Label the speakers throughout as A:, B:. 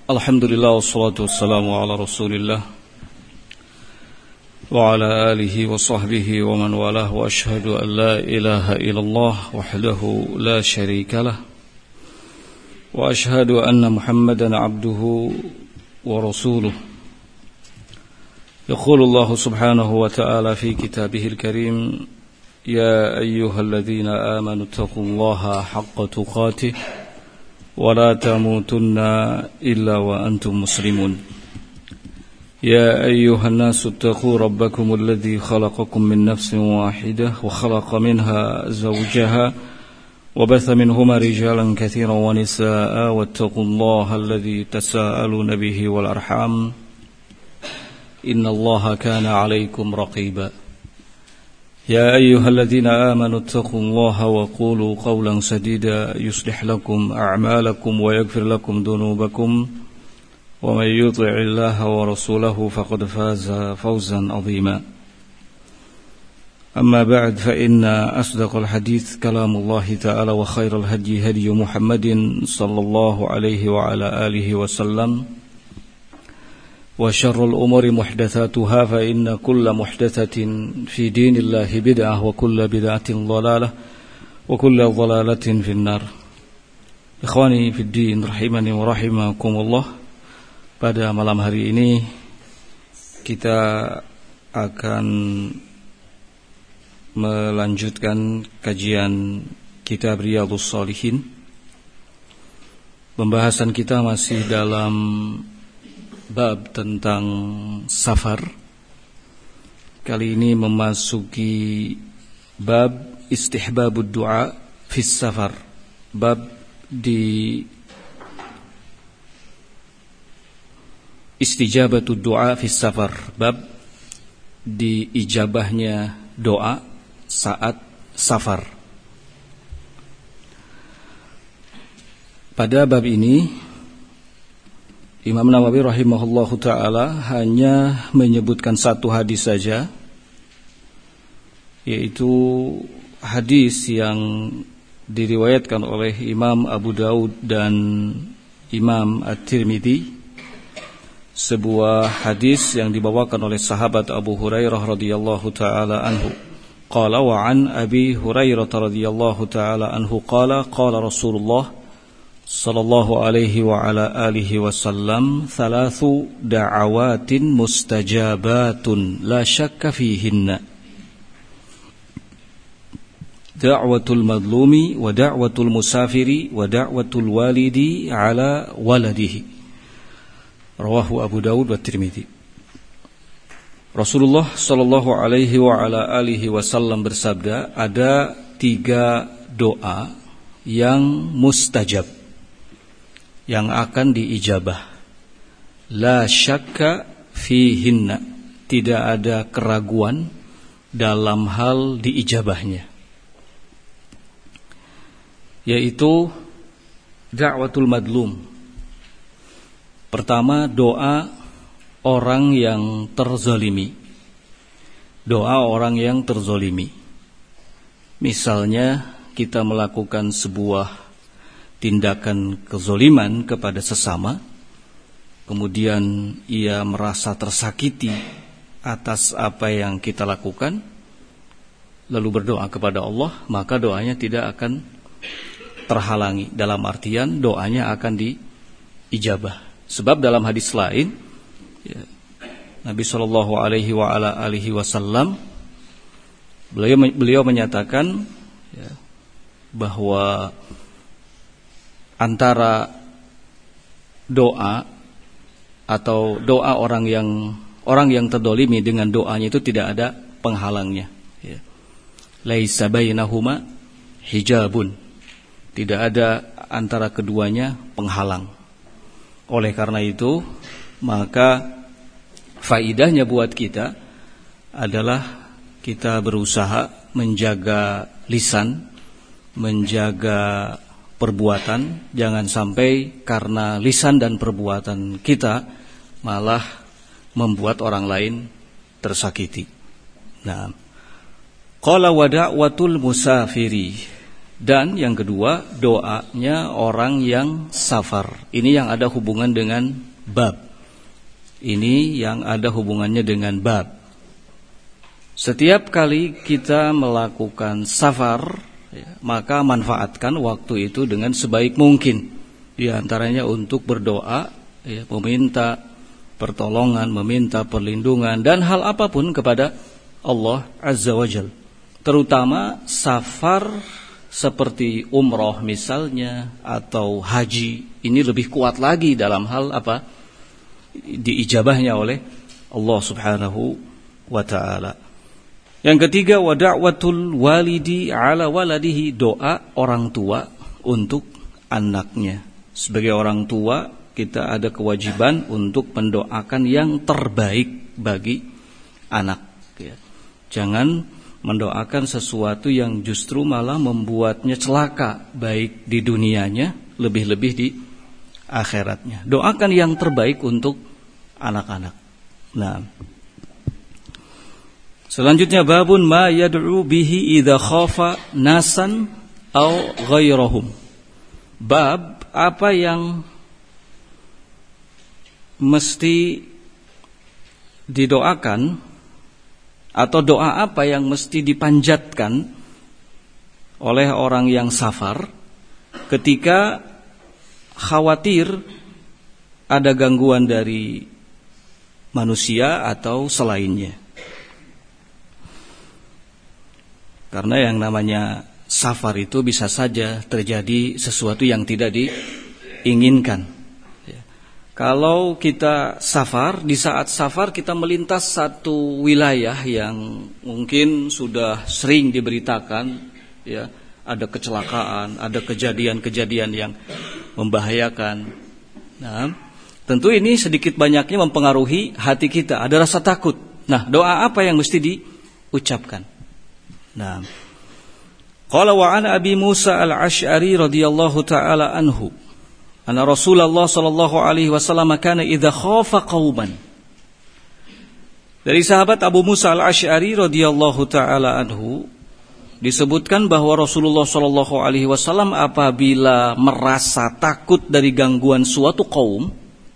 A: Alhamdulillah wassalatu wassalamu ala Rasulillah wa ala alihi wa sahbihi wa man walah wa ashhadu an la ilaha illallah wahdahu la syarika lah wa ashhadu anna Muhammadan abduhu wa rasuluh. Yaqulu Allah subhanahu wa ta'ala fi kitabihil karim, ya ayyuhalladzina amanu taqullaha haqqa tuqatih ولا تموتن إلا وأنتم مسلمون. يا أيها الناس اتقوا ربكم الذي خلقكم من نفس واحدة وخلق منها زوجها وبث منهما رجالا كثيرا ونساء واتقوا الله الذي تساءلون به والأرحام إن الله كان عليكم رقيبا. يا أيها الذين آمنوا اتقوا الله وقولوا قولا سديدا يصلح لكم أعمالكم ويغفر لكم ذنوبكم ومن يطع الله ورسوله فقد فاز فوزا عظيما. أما بعد فإن أصدق الحديث كلام الله تعالى وخير الهدي هدي محمد صلى الله عليه وعلى آله وسلم وشر الأمور محدثاتها فإن كل محدثة في دين الله بدعة وكل بدعة ضلالة وكل ضلالة في النار. Ikhwani fi din rahimani wa rahimakumullah. Pada malam hari ini kita akan melanjutkan kajian kitab Riyadhus Shalihin. Pembahasan kita masih dalam bab tentang safar. Kali ini memasuki bab istihbabud du'a fis safar. Bab di istijabatud du'a fis safar. Bab di ijabahnya doa saat safar. Pada bab ini Imam Nawawi rahimahullahu ta'ala hanya menyebutkan satu hadis saja, yaitu hadis yang diriwayatkan oleh Imam Abu Daud dan Imam At-Tirmidzi, sebuah hadis yang dibawakan oleh sahabat Abu Hurairah radhiyallahu ta'ala anhu. Qala wa an Abi Hurairah radhiyallahu ta'ala anhu qala qala Rasulullah sallallahu alaihi wa ala alihi wasallam, thalathu da'awatin mustajabatun la syakka fihinna, da'watul madlumi wa da'watul musafiri wa da'watul walidi ala waladihi. Rawahu Abu Daud wa Tirmidzi. Rasulullah sallallahu alaihi wa ala alihi wasallam bersabda, ada 3 doa yang mustajab, yang akan diijabah. La syakka fihinna, tidak ada keraguan dalam hal diijabahnya, yaitu da'watul madlum. Pertama, doa orang yang terzalimi. Doa orang yang terzalimi. Misalnya kita melakukan sebuah tindakan kezoliman kepada sesama, kemudian ia merasa tersakiti atas apa yang kita lakukan, lalu berdoa kepada Allah, maka doanya tidak akan terhalangi. Dalam artian doanya akan diijabah. Sebab dalam hadis lain, ya, Nabi sallallahu alaihi wa ala alihi wasallam beliau menyatakan, ya, bahwa antara doa atau doa orang yang terdolimi dengan doanya itu tidak ada penghalangnya, ya. Laisa bainahuma hijabun, tidak ada antara keduanya penghalang. Oleh karena itu, maka faidahnya buat kita adalah kita berusaha menjaga lisan, menjaga perbuatan, jangan sampai karena lisan dan perbuatan kita malah membuat orang lain tersakiti. Nah, qala wa da'watul musafiri, Dan yang kedua, doanya orang yang safar. Ini yang ada hubungan dengan bab. Ini yang ada hubungannya dengan bab. Setiap kali kita melakukan safar, maka manfaatkan waktu itu dengan sebaik mungkin. Di antaranya untuk berdoa, meminta pertolongan, meminta perlindungan, dan hal apapun kepada Allah Azza wa Jalla. Terutama safar seperti umroh misalnya atau haji, ini lebih kuat lagi dalam hal apa? Diijabahnya oleh Allah Subhanahu wa taala. Yang ketiga, wa da'watul walidi ala waladihi, doa orang tua untuk anaknya. Sebagai orang tua, kita ada kewajiban untuk mendoakan yang terbaik bagi anak. Jangan mendoakan sesuatu yang justru malah membuatnya celaka, baik di dunianya, lebih-lebih di akhiratnya. Doakan yang terbaik untuk anak-anak. Nah, selanjutnya, babun ma yad'u bihi idza khafa nasan au ghairahum. Bab apa yang mesti didoakan, atau doa apa yang mesti dipanjatkan oleh orang yang safar ketika khawatir ada gangguan dari manusia atau selainnya. Karena yang namanya safar itu bisa saja terjadi sesuatu yang tidak diinginkan. Kalau kita safar, di saat safar kita melintas satu wilayah yang mungkin sudah sering diberitakan, ya, ada kecelakaan, ada kejadian-kejadian yang membahayakan. Nah, tentu ini sedikit banyaknya mempengaruhi hati kita, ada rasa takut. Nah, doa apa yang mesti diucapkan? Nah, qala wa an Abi Musa al-Asy'ari radhiyallahu taala anhu, anna Rasulullah sallallahu alaihi wasallam kana idza khafa qauman. Dari sahabat Abu Musa al-Asy'ari radhiyallahu taala anhu disebutkan bahwa Rasulullah sallallahu alaihi wasallam apabila merasa takut dari gangguan suatu kaum,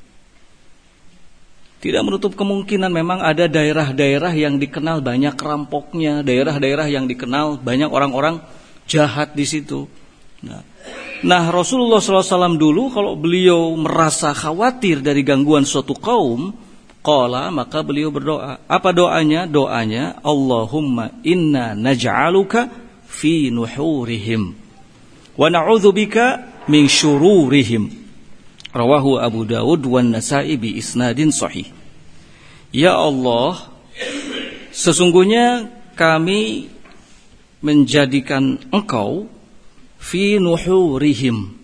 A: tidak menutup kemungkinan memang ada daerah-daerah yang dikenal banyak rampoknya, daerah-daerah yang dikenal banyak orang-orang jahat di situ. Nah, Rasulullah SAW dulu kalau beliau merasa khawatir dari gangguan suatu kaum, qala, maka beliau berdoa. Apa doanya? Doanya, Allahumma inna naj'aluka fi nuhurihim wa na'udzubika min syururihim. Rawahu Abu Dawud wan Nasa'i bi isnadin sahih. Ya Allah, sesungguhnya kami menjadikan Engkau fi nuhurihim,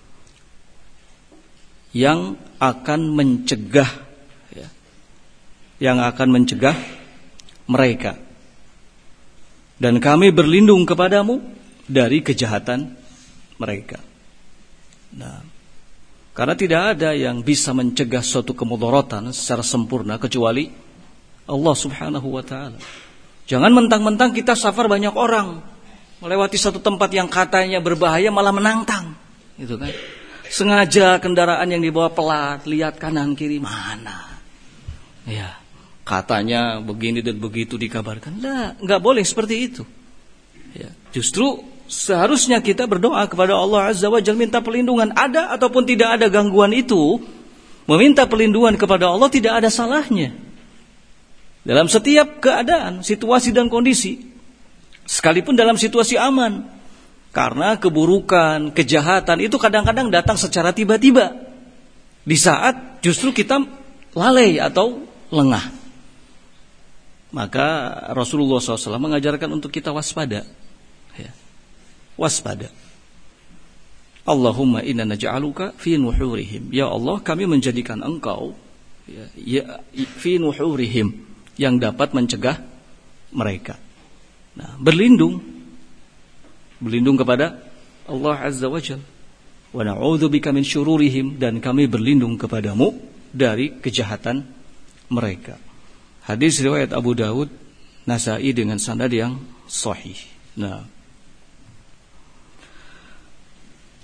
A: yang akan mencegah, ya, yang akan mencegah mereka, dan kami berlindung kepadamu dari kejahatan mereka. Nah, karena tidak ada yang bisa mencegah suatu kemudaratan secara sempurna kecuali Allah Subhanahu wa taala. Jangan mentang-mentang kita safar banyak orang, melewati satu tempat yang katanya berbahaya malah menantang, gitu kan? Sengaja kendaraan yang dibawa pelat, lihat kanan kiri mana, ya, katanya begini dan begitu dikabarkan. Lah, nggak boleh seperti itu. Ya, justru seharusnya kita berdoa kepada Allah Azza wa Jalla, minta perlindungan. Ada ataupun tidak ada gangguan itu, meminta perlindungan kepada Allah tidak ada salahnya dalam setiap keadaan, situasi dan kondisi. Sekalipun dalam situasi aman, karena keburukan, kejahatan itu kadang-kadang datang secara tiba-tiba, di saat justru kita lalai atau lengah. Maka Rasulullah SAW mengajarkan untuk kita waspada, ya. Waspada. Allahumma inna naj'aluka fi nuhurihim. Ya Allah, kami menjadikan Engkau, ya, fi nuhurihim, yang dapat mencegah mereka. Nah, berlindung kepada Allah Azza wa Jalla. Wa na'udzubika min syururihim, dan kami berlindung kepadamu dari kejahatan mereka. Hadis riwayat Abu Dawud, Nasa'i dengan sanad yang sahih. Nah,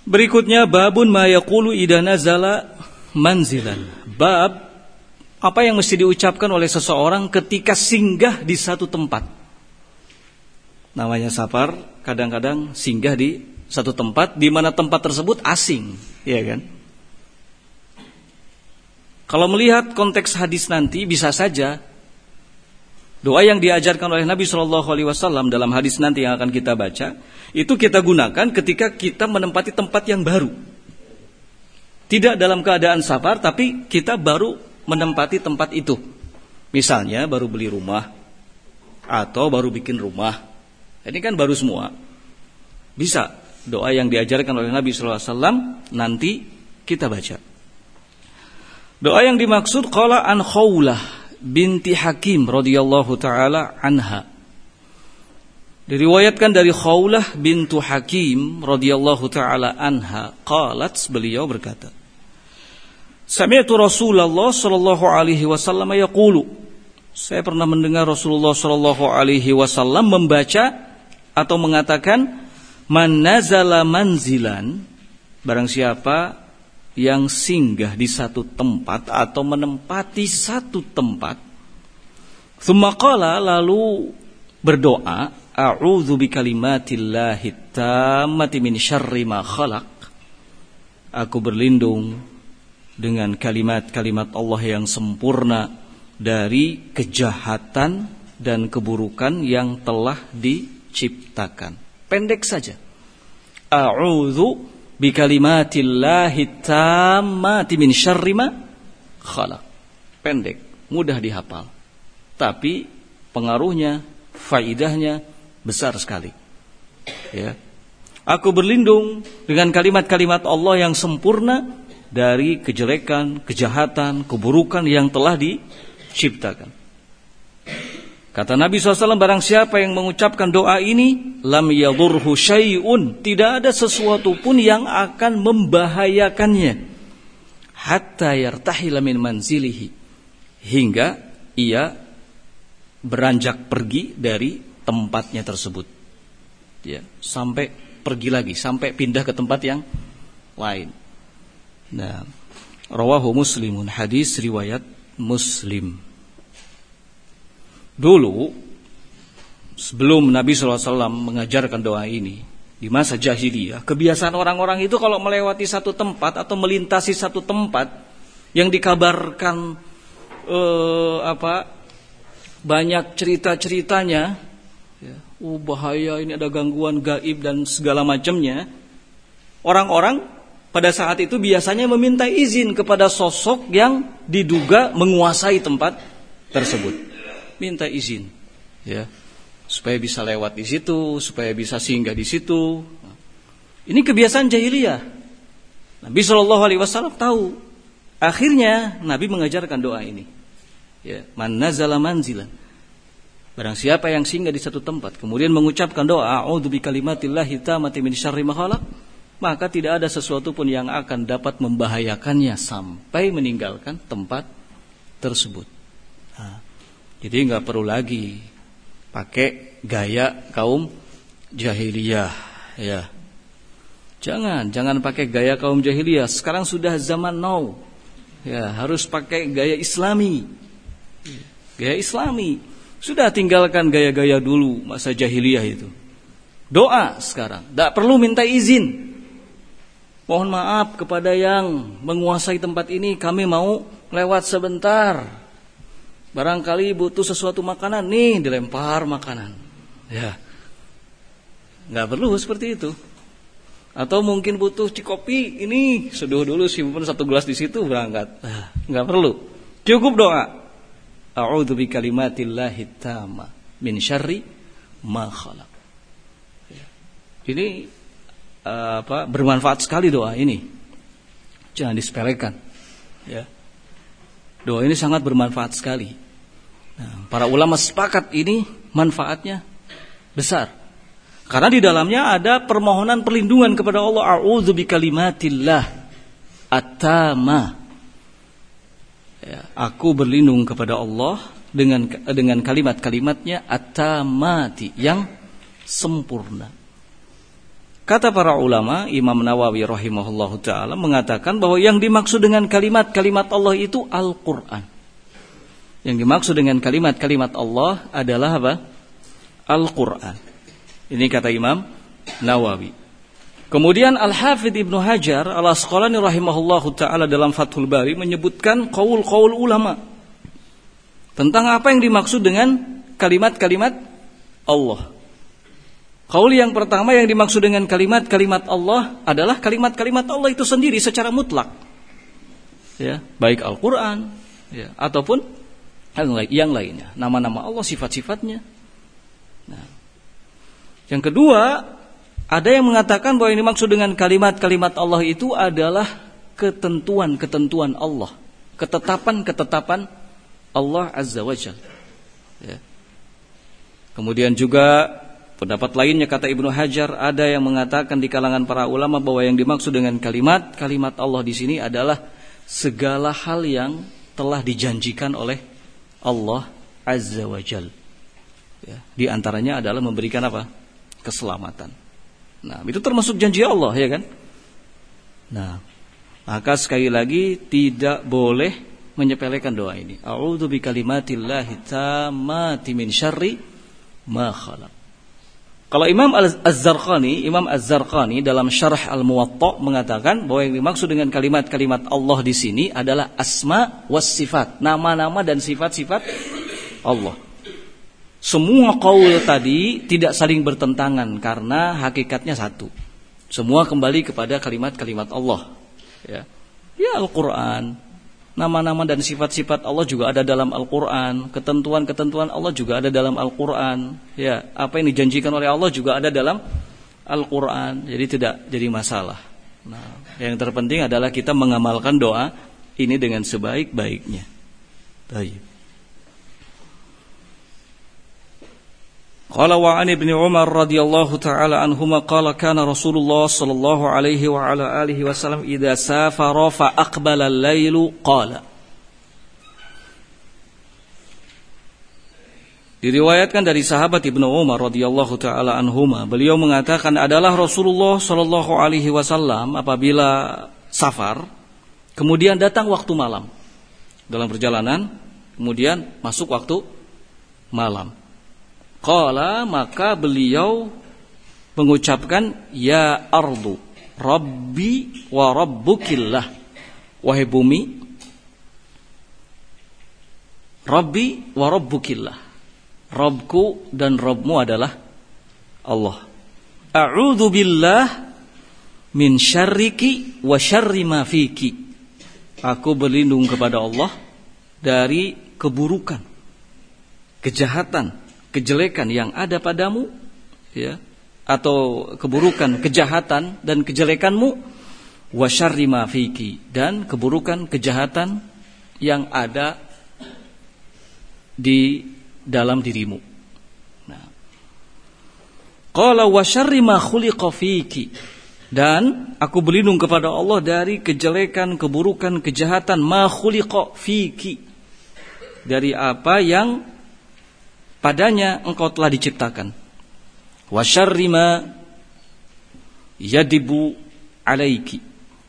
A: Berikutnya babun ma yaqulu idza nazala manzilan. Bab apa yang mesti diucapkan oleh seseorang ketika singgah di satu tempat. Namanya safar, kadang-kadang singgah di satu tempat di mana tempat tersebut asing, ya kan? Kalau melihat konteks hadis nanti bisa saja doa yang diajarkan oleh Nabi SAW dalam hadis nanti yang akan kita baca itu kita gunakan ketika kita menempati tempat yang baru. Tidak dalam keadaan safar, tapi kita baru menempati tempat itu. Misalnya baru beli rumah atau baru bikin rumah. Ini kan baru semua. Bisa doa yang diajarkan oleh Nabi SAW nanti kita baca. Doa yang dimaksud qala an Khawlah binti Hakim radhiyallahu taala anha. Diriwayatkan dari Khawlah bintu Hakim radhiyallahu taala anha, qalat, beliau berkata, sami'tu Rasulullah sallallahu alaihi wasallam yaqulu. Saya pernah mendengar Rasulullah sallallahu alaihi wasallam membaca atau mengatakan, man nazala manzilan, barang siapa yang singgah di satu tempat atau menempati satu tempat, tsumma qala, lalu berdoa, a'udzu bikalimatillahi tammati min syarri ma khalaq, aku berlindung dengan kalimat-kalimat Allah yang sempurna dari kejahatan dan keburukan yang telah diciptakan. Pendek saja. A'udzu bikalimatillahi tammati min syarri ma khalaq. Pendek, mudah dihafal. Tapi pengaruhnya, faidahnya besar sekali. Ya. Aku berlindung dengan kalimat-kalimat Allah yang sempurna dari kejelekan, kejahatan, keburukan yang telah diciptakan. Kata Nabi SAW, barang siapa yang mengucapkan doa ini, lam yadurhu syai'un, tidak ada sesuatu pun yang akan membahayakannya, hatta yartahila min manzilihi, hingga ia beranjak pergi dari tempatnya tersebut, ya, sampai pergi lagi, sampai pindah ke tempat yang lain. Nah, rawahu Muslimun, hadis riwayat Muslim. Dulu sebelum Nabi SAW mengajarkan doa ini, di masa jahiliyah, kebiasaan orang-orang itu kalau melewati satu tempat atau melintasi satu tempat yang dikabarkan banyak cerita-ceritanya, ya, bahaya, ini ada gangguan gaib dan segala macamnya. Orang-orang pada saat itu biasanya meminta izin kepada sosok yang diduga menguasai tempat tersebut. Minta izin, ya, supaya bisa lewat di situ, supaya bisa singgah di situ. Ini kebiasaan jahiliyah. Nabi SAW tahu. Akhirnya Nabi mengajarkan doa ini. Ya, man nazala manzilan. Barang siapa yang singgah di satu tempat, kemudian mengucapkan doa, a'udzu bikalimatillahi tammati min syarri ma khalaq, maka tidak ada sesuatu pun yang akan dapat membahayakannya sampai meninggalkan tempat tersebut. Nah, jadi nggak perlu lagi pakai gaya kaum jahiliyah, ya. Jangan pakai gaya kaum jahiliyah. Sekarang sudah zaman now, ya, harus pakai gaya Islami. Gaya Islami. Sudah tinggalkan gaya-gaya dulu masa jahiliyah itu. Doa sekarang, tidak perlu minta izin. Mohon maaf kepada yang menguasai tempat ini, kami mau lewat sebentar. Barangkali butuh sesuatu makanan, nih dilempar makanan, ya, nggak perlu seperti itu. Atau mungkin butuh cikopi, ini seduh dulu, simpan satu gelas di situ, berangkat. Nggak perlu, cukup doa. A'udzu bikalimatillahi tamma min syarri ma khalaq. Ini bermanfaat sekali doa ini, jangan disepelekan, ya. Doa ini sangat bermanfaat sekali. Nah, para ulama sepakat ini manfaatnya besar. Karena di dalamnya ada permohonan perlindungan kepada Allah. A'udzu bikalimatillah at-tamma. Ya, aku berlindung kepada Allah dengan kalimat-kalimatnya at-tammati, yang sempurna. Kata para ulama, Imam Nawawi rahimahullahu ta'ala mengatakan bahwa yang dimaksud dengan kalimat-kalimat Allah itu Al-Quran. Yang dimaksud dengan kalimat-kalimat Allah adalah apa? Al-Quran. Ini kata Imam Nawawi. Kemudian Al-Hafidh Ibnu Hajar Al-Asqalani rahimahullahu ta'ala dalam Fathul Bari menyebutkan qaul-qaul ulama tentang apa yang dimaksud dengan kalimat-kalimat Allah. Qaul yang pertama yang dimaksud dengan kalimat-kalimat Allah adalah kalimat-kalimat Allah itu sendiri secara mutlak. Ya, baik Al-Qur'an ya, ataupun yang lainnya, nama-nama Allah, sifat-sifatnya. Nah. Yang kedua, ada yang mengatakan bahwa yang dimaksud dengan kalimat-kalimat Allah itu adalah ketentuan-ketentuan Allah, ketetapan-ketetapan Allah Azza wa Jalla. Ya. Kemudian juga pendapat lainnya kata Ibnu Hajar, ada yang mengatakan di kalangan para ulama bahwa yang dimaksud dengan kalimat Allah di sini adalah segala hal yang telah dijanjikan oleh Allah Azza wa Jalla. Ya, di antaranya adalah memberikan apa? Keselamatan. Nah, itu termasuk janji Allah, ya kan? Nah, maka sekali lagi tidak boleh menyepelekan doa ini. A'udzu bikalimatillahi tammati min syarri ma khalaq. Kalau Imam Az-Zarqani dalam Syarah Al-Muwatta mengatakan bahwa yang dimaksud dengan kalimat-kalimat Allah di sini adalah asma was sifat, nama-nama dan sifat-sifat Allah. Semua qaul tadi tidak saling bertentangan karena hakikatnya satu. Semua kembali kepada kalimat-kalimat Allah. Ya Al-Qur'an. Nama-nama dan sifat-sifat Allah juga ada dalam Al-Quran. Ketentuan-ketentuan Allah juga ada dalam Al-Quran. Ya, apa yang dijanjikan oleh Allah juga ada dalam Al-Quran. Jadi tidak jadi masalah. Nah, yang terpenting adalah kita mengamalkan doa ini dengan sebaik-baiknya. Baik. Qala wa an ibni Umar radhiyallahu ta'ala anhuma qala kana Rasulullah sallallahu alaihi wa ala alihi wasallam idza safara fa aqbala al-lailu qala. Diriwayatkan dari sahabat Ibnu Umar radhiyallahu ta'ala anhuma, beliau mengatakan adalah Rasulullah sallallahu alaihi wasallam apabila safar kemudian datang waktu malam dalam perjalanan, kemudian masuk waktu malam. Qala, maka beliau mengucapkan ya ardu rabbi wa rabbukillah. Wahai bumi, rabbi wa rabbukillah, Rabbku dan Rabbmu adalah Allah. A'udzu billah min syarriki wa syarri ma fiki. Aku berlindung kepada Allah dari keburukan, kejahatan, kejelekan yang ada padamu, ya, atau keburukan, kejahatan dan kejelekanmu, wa syarri ma fiki, dan keburukan, kejahatan yang ada di dalam dirimu. Nah, qala wa syarri ma khuliqa fiki, dan aku berlindung kepada Allah dari kejelekan, keburukan, kejahatan ma khuliqa fiki, dari apa yang padanya engkau telah diciptakan. Wa syarri ma yadibu alaiki,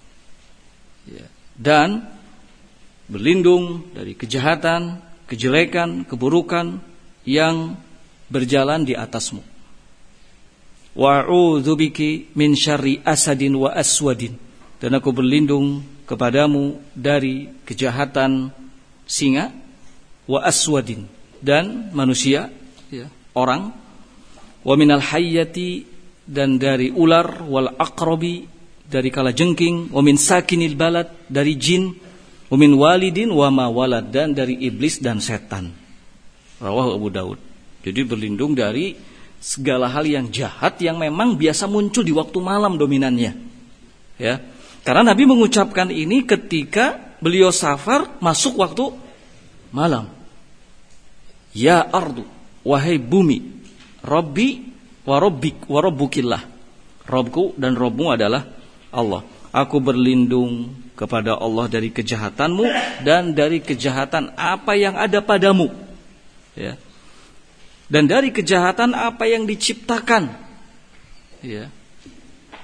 A: dan berlindung dari kejahatan, kejelekan, keburukan yang berjalan di atasmu. Wa a'udzu biki min syarri asadin wa aswadin, dan aku berlindung kepadamu dari kejahatan singa, wa aswadin, dan manusia, ya, orang, wa minal hayyati, dan dari ular, wal aqrabi, dari kalajengking, wa min sakinil balad, dari jin, wa min walidin wa ma walad, dan dari iblis dan setan. Rawahu Abu Daud. Jadi berlindung dari segala hal yang jahat yang memang biasa muncul di waktu malam dominannya. Ya. Karena Nabi mengucapkan ini ketika beliau safar masuk waktu malam. Ya ardu, wahai bumi, Rabbi wa rabbik wa rabbukillah, Rabbku dan Rabbmu adalah Allah. Aku berlindung kepada Allah dari kejahatanmu dan dari kejahatan apa yang ada padamu, ya, dan dari kejahatan apa yang diciptakan, ya.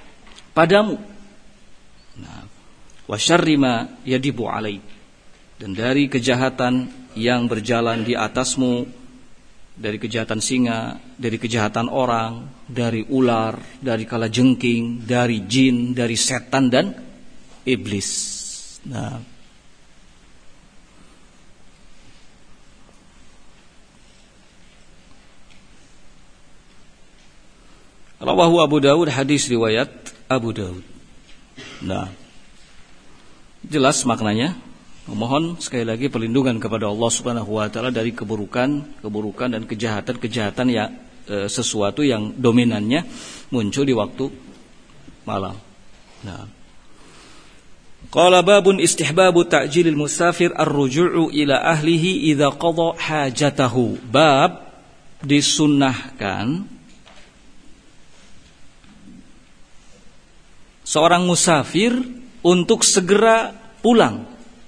A: padamu. Nah, wa syarri ma yadibu alaik, dan dari kejahatan yang berjalan di atasmu, dari kejahatan singa, dari kejahatan orang, dari ular, dari kalajengking, dari jin, dari setan dan iblis. Nah, rawahu Abu Dawud, hadis riwayat Abu Dawud. Nah, jelas maknanya. Memohon sekali lagi perlindungan kepada Allah Subhanahu wa taala dari keburukan dan kejahatan yang sesuatu yang dominannya muncul di waktu malam. Nah, qala babun istihbabu ta'jilil musafir ar-ruju'u ila ahlihi idza qada hajatahu. Bab disunnahkan seorang musafir untuk segera pulang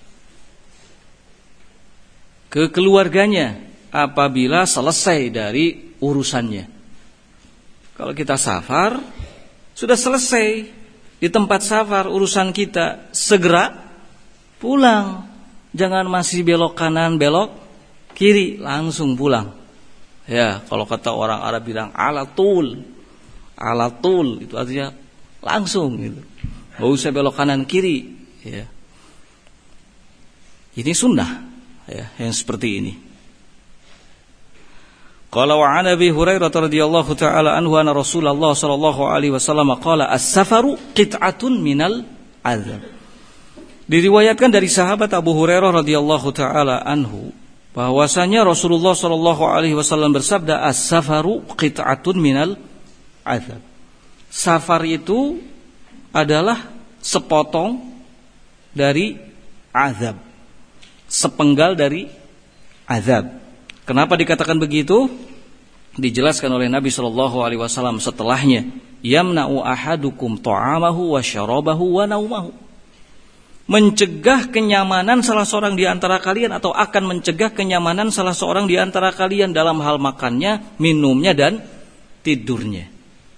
A: ke keluarganya apabila selesai dari urusannya. Kalau kita safar, sudah selesai di tempat safar urusan kita, segera pulang. Jangan masih belok kanan, belok kiri, langsung pulang. Ya, kalau kata orang Arab bilang alatul, itu artinya langsung gitu. Enggak usah belok kanan kiri, ya. Ini sunnah, ya, yang seperti ini. Qala wa 'an Abi Hurairah radhiyallahu ta'ala anhu anna Rasulullah sallallahu alaihi wasallam qala as-safaru qit'atun minal 'adzab. Diriwayatkan dari sahabat Abu Hurairah radhiyallahu ta'ala anhu bahwasanya Rasulullah sallallahu alaihi wasallam bersabda, as-safaru qit'atun minal 'adzab. Safar itu adalah sepotong dari azab, sepenggal dari azab. Kenapa dikatakan begitu? Dijelaskan oleh Nabi sallallahu alaihi wasallam setelahnya, yamna'u ahadukum ta'amahu wa syarabahu wa naumahu. Mencegah kenyamanan salah seorang di antara kalian, atau akan mencegah kenyamanan salah seorang di antara kalian dalam hal makannya, minumnya dan tidurnya.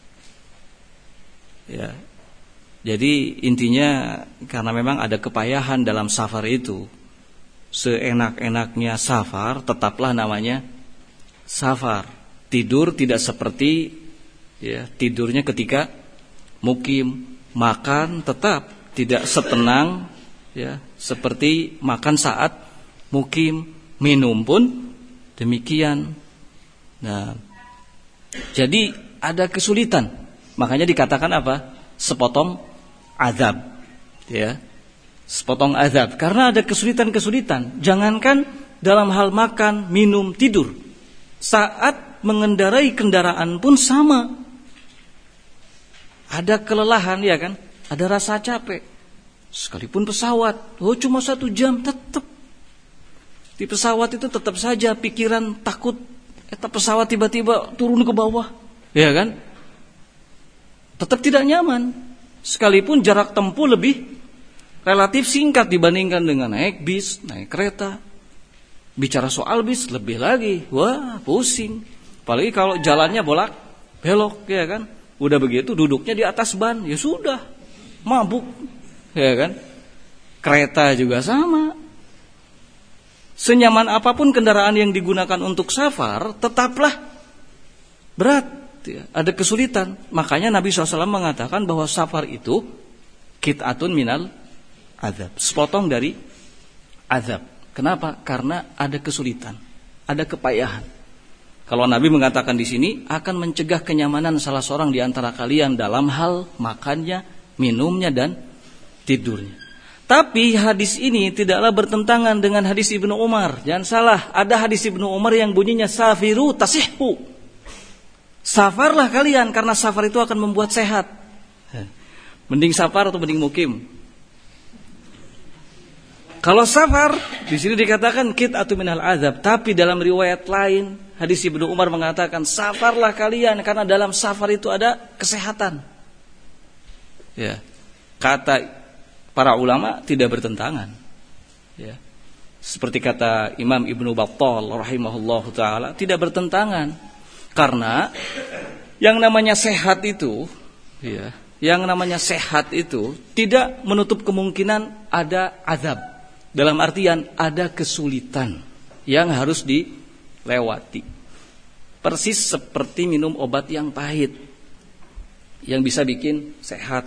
A: Ya. Jadi intinya karena memang ada kepayahan dalam safar itu, seenak-enaknya safar tetaplah namanya safar. Tidur tidak seperti tidurnya ketika mukim. Makan tetap tidak setenang seperti makan saat mukim. Minum pun demikian. Nah, jadi ada kesulitan. Makanya dikatakan apa? Sepotong azab. Sepotong azab. Karena ada kesulitan-kesulitan. Jangankan dalam hal makan, minum, tidur. Saat mengendarai kendaraan pun sama. Ada kelelahan, ya kan? Ada rasa capek. Sekalipun pesawat, cuma 1 jam, tetap. Di pesawat itu tetap saja pikiran takut. Pesawat tiba-tiba turun ke bawah. Ya kan? Tetap tidak nyaman. Sekalipun jarak tempuh lebih relatif singkat dibandingkan dengan naik bis, naik kereta. Bicara soal bis lebih lagi, wah pusing. Apalagi kalau jalannya bolak belok, ya kan? Udah begitu duduknya di atas ban, ya sudah mabuk, ya kan? Kereta juga sama. Senyaman apapun kendaraan yang digunakan untuk safar, tetaplah berat. Ada kesulitan. Makanya Nabi SAW mengatakan bahwa safar itu qit'atun minal azab, sepotong dari azab. Kenapa? Karena ada kesulitan, ada kepayahan. Kalau Nabi mengatakan di sini akan mencegah kenyamanan salah seorang di antara kalian dalam hal makannya, minumnya dan tidurnya. Tapi hadis ini tidaklah bertentangan dengan hadis Ibnu Umar. Jangan salah, ada hadis Ibnu Umar yang bunyinya safiru tasihhu. Safarlah kalian karena safar itu akan membuat sehat. Mending safar atau mending mukim? Kalau safar di sini dikatakan qit'atun minal azab, tapi dalam riwayat lain hadis Ibnu Umar mengatakan safarlah kalian karena dalam safar itu ada kesehatan. Ya. Kata para ulama tidak bertentangan. Ya. Seperti kata Imam Ibnu Battal rahimahullahu taala, tidak bertentangan. Karena yang namanya sehat itu yang namanya sehat itu tidak menutup kemungkinan ada azab. Dalam artian ada kesulitan yang harus dilewati. Persis seperti minum obat yang pahit, yang bisa bikin sehat.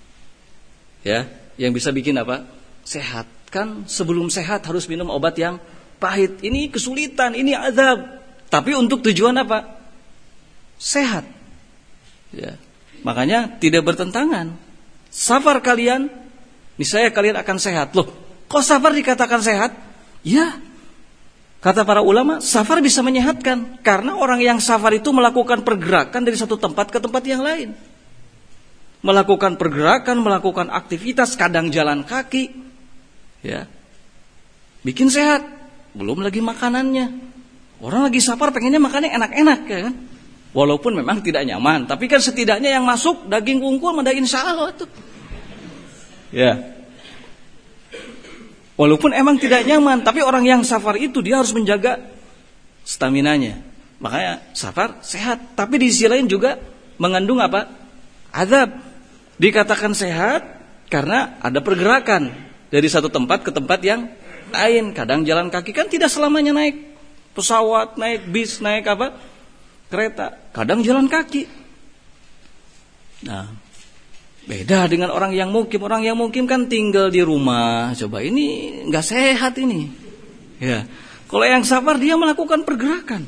A: Ya, yang bisa bikin apa? Sehat. Kan sebelum sehat harus minum obat yang pahit. Ini kesulitan, ini azab. Tapi untuk tujuan apa? Sehat. Ya. Makanya tidak bertentangan. Safar kalian, misalnya kalian akan sehat. Loh, kok safar dikatakan sehat? Ya, kata para ulama, safar bisa menyehatkan. Karena orang yang safar itu melakukan pergerakan dari satu tempat ke tempat yang lain. Melakukan pergerakan, melakukan aktivitas, kadang jalan kaki. Ya, bikin sehat. Belum lagi makanannya. Orang lagi safar pengennya makannya enak-enak, ya kan? Walaupun memang tidak nyaman, tapi kan setidaknya yang masuk daging unggul mah insya Allah tuh. Ya. Walaupun emang tidak nyaman, tapi orang yang safar itu dia harus menjaga staminanya. Makanya safar sehat, tapi di sisi lain juga mengandung apa? Azab. Dikatakan sehat karena ada pergerakan dari satu tempat ke tempat yang lain. Kadang jalan kaki, kan tidak selamanya naik pesawat, naik bis, naik apa? Kereta, kadang jalan kaki. Nah, beda dengan orang yang mukim. Orang yang mukim kan tinggal di rumah. Coba ini nggak sehat ini. Ya, kalau yang safar dia melakukan pergerakan.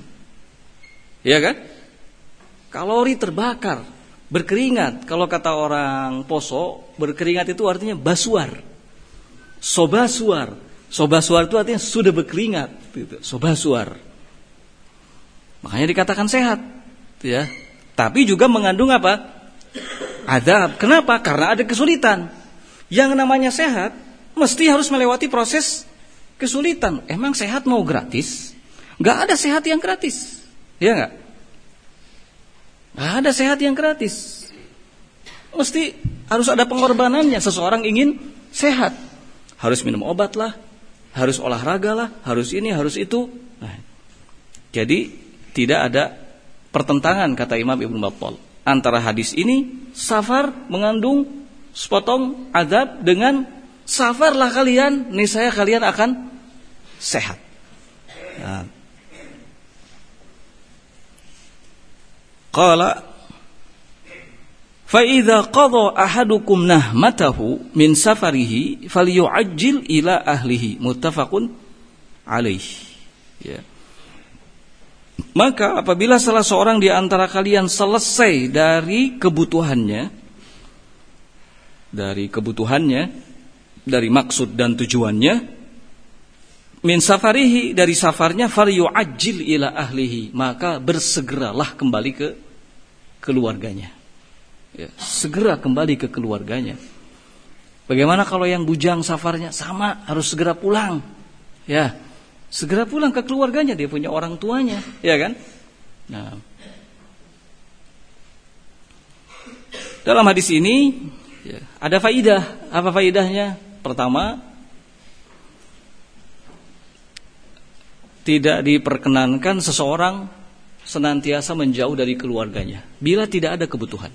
A: Ya kan? Kalori terbakar, berkeringat. Kalau kata orang Poso, berkeringat itu artinya basuar. Sobasuar. Sobasuar itu artinya sudah berkeringat. Gitu. Sobasuar. Makanya dikatakan sehat, ya. Tapi juga mengandung apa? Azab. Kenapa? Karena ada kesulitan. Yang namanya sehat mesti harus melewati proses kesulitan. Emang sehat mau gratis? Gak ada sehat yang gratis, ya gak? Gak ada sehat yang gratis. Mesti harus ada pengorbanannya. Seseorang ingin sehat, harus minum obat lah, harus olahraga lah, harus ini, harus itu. Nah, jadi tidak ada pertentangan, kata Imam Ibnu Battal, antara hadis ini safar mengandung sepotong azab dengan safarlah kalian, niscaya kalian akan sehat. Nah. Qala fa idza qada ahadukum nahmatahu min safarihi falyu'ajjil ila ahlihi, muttafaqun alaih. Ya. Maka apabila salah seorang di antara kalian selesai dari kebutuhannya, dari maksud dan tujuannya, min safarihi, dari safarnya, falyu'ajjil ila ahlihi, maka bersegeralah kembali ke keluarganya. Ya, segera kembali ke keluarganya. Bagaimana kalau yang bujang safarnya? Sama, harus segera pulang. Ya, segera pulang ke keluarganya, dia punya orang tuanya, ya kan? Nah, dalam hadis ini ya, ada faidah. Apa faidahnya? Pertama, tidak diperkenankan seseorang senantiasa menjauh dari keluarganya bila tidak ada kebutuhan.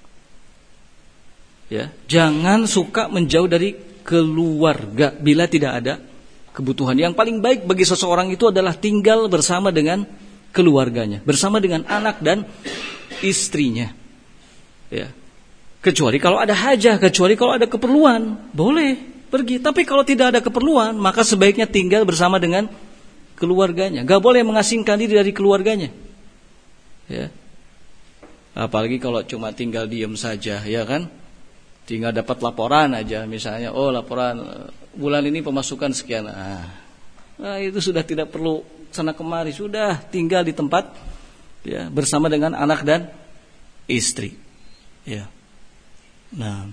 A: Ya, jangan suka menjauh dari keluarga bila tidak ada kebutuhan. Yang paling baik bagi seseorang itu adalah tinggal bersama dengan keluarganya, bersama dengan anak dan istrinya. Ya. Kecuali kalau ada hajah, kecuali kalau ada keperluan, boleh pergi. Tapi kalau tidak ada keperluan, maka sebaiknya tinggal bersama dengan keluarganya. Gak boleh mengasingkan diri dari keluarganya. Ya. Apalagi kalau cuma tinggal diam saja, ya kan? Tinggal dapat laporan aja, misalnya, oh laporan bulan ini pemasukan sekian. Nah, itu sudah tidak perlu sana kemari, sudah tinggal di tempat, ya, bersama dengan anak dan istri. Ya. Nah,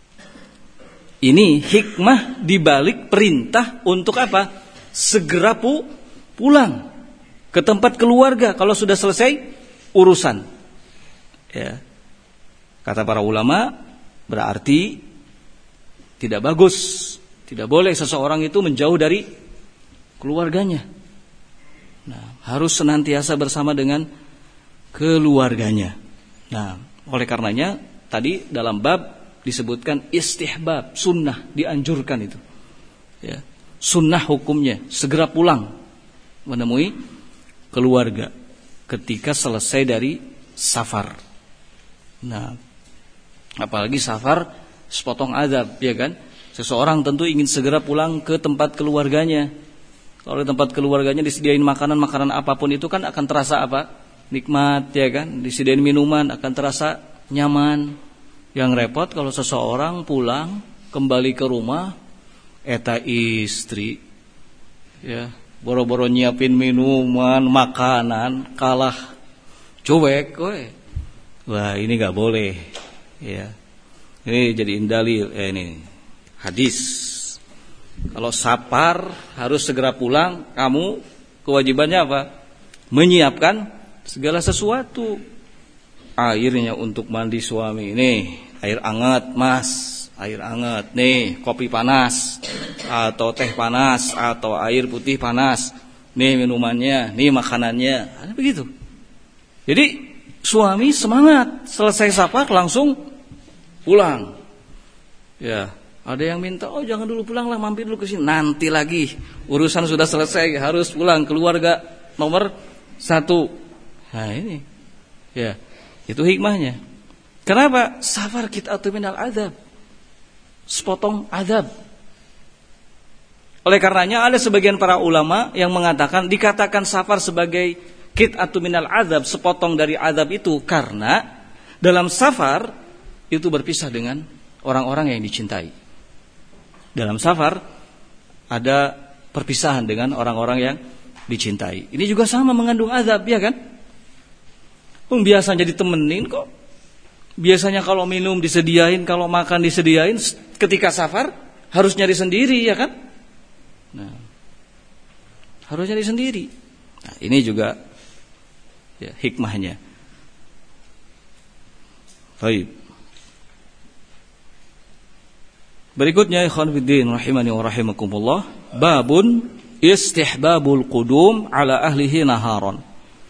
A: ini hikmah dibalik perintah untuk apa? Segera pulang ke tempat keluarga kalau sudah selesai urusan. Ya. Kata para ulama, berarti tidak bagus, tidak boleh seseorang itu menjauh dari keluarganya. Nah, harus senantiasa bersama dengan keluarganya. Nah, oleh karenanya tadi dalam bab disebutkan istihbab, sunnah, dianjurkan itu. Ya. Sunnah hukumnya segera pulang menemui keluarga ketika selesai dari safar. Nah, apalagi safar sepotong azab, ya kan? Seseorang tentu ingin segera pulang ke tempat keluarganya. Kalau di tempat keluarganya disediain makanan apapun itu kan akan terasa apa? Nikmat, ya kan? Disediain minuman akan terasa nyaman. Yang repot kalau seseorang pulang kembali ke rumah, eta istri, ya, boro-boro nyiapin minuman, makanan, kalah cuek, we. Wah, ini nggak boleh, ya. Ini jadiin dalil, ini hadis. Kalau safar harus segera pulang, kamu kewajibannya apa? Menyiapkan segala sesuatu. Airnya untuk mandi suami, nih, air hangat, Mas. Air hangat, nih, kopi panas atau teh panas atau air putih panas. Nih minumannya, nih makanannya. Ada begitu. Jadi suami semangat, selesai safar langsung pulang. Ya, ada yang minta, oh jangan dulu pulang lah, mampir dulu ke sini. Nanti lagi, urusan sudah selesai, harus pulang, keluarga nomor 1. Nah ini, ya, itu hikmahnya. Kenapa? Safar qit'atun minal adzab, sepotong azab. Oleh karenanya ada sebagian para ulama yang mengatakan dikatakan safar sebagai qit'atun minal adzab, sepotong dari azab itu karena dalam safar itu berpisah dengan orang-orang yang dicintai. Dalam safar ada perpisahan dengan orang-orang yang dicintai. Ini juga sama mengandung azab, ya kan? Biasanya ditemenin kok. Biasanya kalau minum disediain, kalau makan disediain. Ketika safar harus nyari sendiri, ya kan? Nah, harus nyari sendiri. Nah, ini juga ya, hikmahnya. Baik. Berikutnya ikhwan fillah rahimani wa rahimakumullah, babun istihbabul qudum ala ahlihi naharon.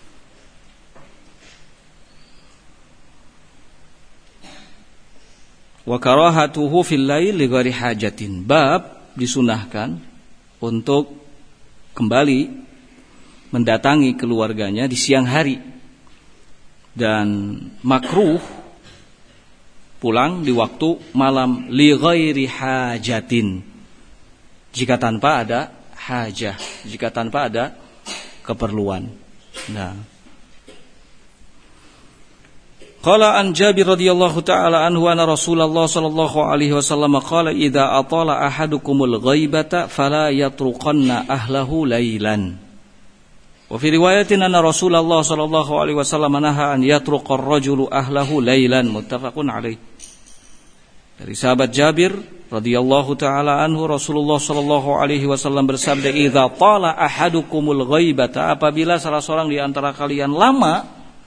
A: Wa karahatuhu fil lail li ghairi hajatin. Bab disunahkan untuk kembali mendatangi keluarganya di siang hari, dan makruh pulang di waktu malam li ghairi hajatin, jika tanpa ada hajah, jika tanpa ada keperluan. Nah, qala an Jabir radhiyallahu taala anhu anna Rasulullah sallallahu alaihi wasallam qala idza atala ahadukumul ghaibata fala yatruqanna ahlahu lailan. Wa fi riwayatin anna Rasulullah sallallahu alaihi wasallam naha an yatruqa ar-rajulu ahlahu lailan, muttafaqun alaih. Dari sahabat Jabir radhiyallahu taala anhu, Rasulullah sallallahu alaihi wasallam bersabda, idza tala ahadukumul ghaibata, apabila salah seorang di antara kalian lama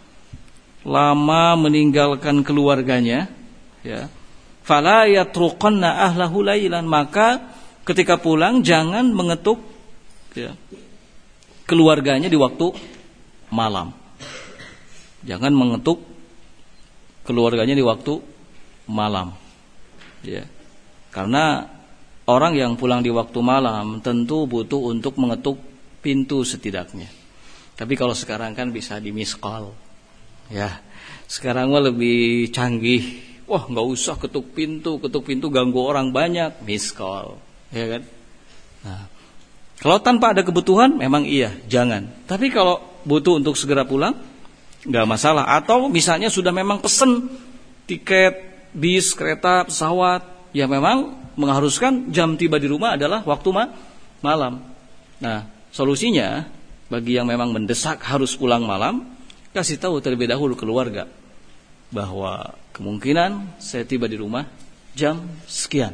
A: meninggalkan keluarganya, ya, fala yatruqanna ahlahu lailan, maka ketika pulang jangan mengetuk, ya, keluarganya di waktu malam. Jangan mengetuk keluarganya di waktu malam. Ya. Karena orang yang pulang di waktu malam tentu butuh untuk mengetuk pintu setidaknya. Tapi kalau sekarang kan bisa di miss call. Ya. Sekarang mah lebih canggih. Wah, enggak usah ketuk pintu ganggu orang banyak, miss call. Ya kan? Nah, kalau tanpa ada kebutuhan memang iya, jangan. Tapi kalau butuh untuk segera pulang, enggak masalah. Atau misalnya sudah memang pesen tiket bis, kereta, pesawat, ya memang mengharuskan jam tiba di rumah adalah waktu malam. Nah, solusinya bagi yang memang mendesak harus pulang malam, kasih tahu terlebih dahulu keluarga bahwa kemungkinan saya tiba di rumah jam sekian.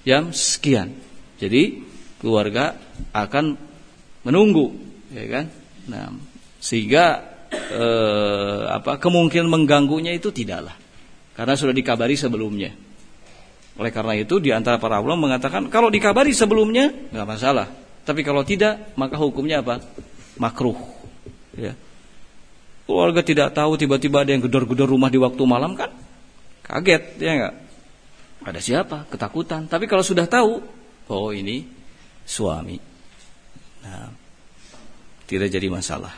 A: Jadi keluarga akan menunggu, ya kan? Nah, sehingga kemungkinan mengganggunya itu tidaklah, karena sudah dikabari sebelumnya. Oleh karena itu di antara para ulama mengatakan kalau dikabari sebelumnya enggak masalah, tapi kalau tidak maka hukumnya apa? Makruh. Ya. Keluarga tidak tahu, tiba-tiba ada yang gedor-gedor rumah di waktu malam, kan kaget, ya enggak? Ada siapa? Ketakutan. Tapi kalau sudah tahu, oh ini suami, nah, tidak jadi masalah.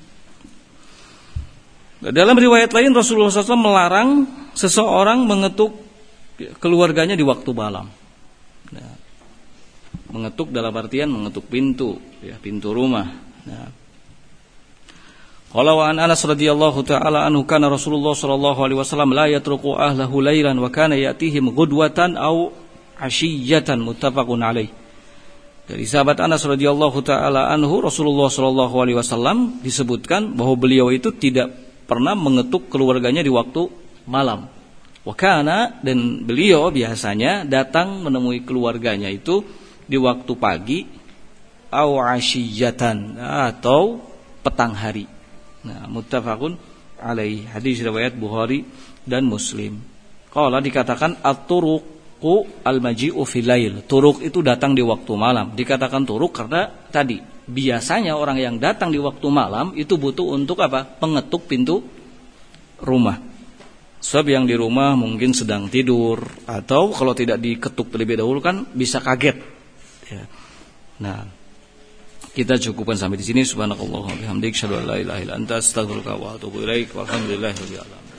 A: Dalam riwayat lain Rasulullah SAW melarang seseorang mengetuk keluarganya di waktu malam. Nah, mengetuk dalam artian mengetuk pintu, ya, pintu rumah. Nah, qala wa an Anas radhiyallahu taala anhu kana Rasulullah sallallahu alaihi wasallam la yatruku ahlahu lailan wa kana yatihim ghudwatan aw ashiyatan, muttafaqun alaih. Dari sahabat Anas radhiyallahu taala anhu, Rasulullah sallallahu alaihi wasallam disebutkan bahwa beliau itu tidak pernah mengetuk keluarganya di waktu malam. Wa kana, dan beliau biasanya datang menemui keluarganya itu di waktu pagi aw ashiyatan, atau petang hari. Nah, muttafaqun alaih, hadis riwayat Bukhari dan Muslim. Qala, dikatakan at-turuqu al-maji'u fil lail. Turuk itu datang di waktu malam. Dikatakan turuk karena tadi biasanya orang yang datang di waktu malam itu butuh untuk apa? Pengetuk pintu rumah. Sebab yang di rumah mungkin sedang tidur, atau kalau tidak diketuk terlebih dahulu kan bisa kaget. Ya. Nah, kita cukupkan sampai di sini. Subhanakallahumma wa bihamdika, asyhadu an la ilaha illa anta, astaghfiruka wa atubu ilaik. Walhamdulillahirabbil alamin.